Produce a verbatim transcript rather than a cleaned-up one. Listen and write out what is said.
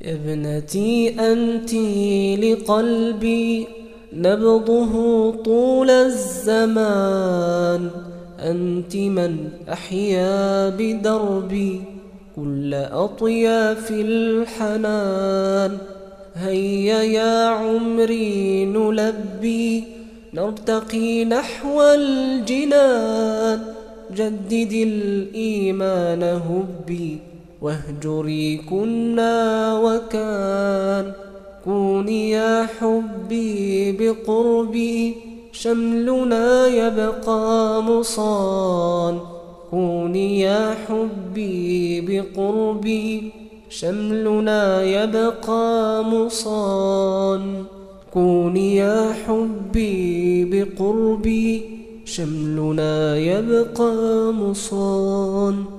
ابنتي أنت لقلبي نبضه طول الزمان، أنت من أحيا بدربي كل أطياف الحنان. هيا يا عمري نلبي نرتقي نحو الجنان، جددي الإيمان هبي واهجري كنا وكان. كوني يا حبي بقربي شملنا يبقى مصان، كوني يا حبي بقربي شملنا يبقى مصان. كوني يا حبي بقربي شملنا يبقى مصان.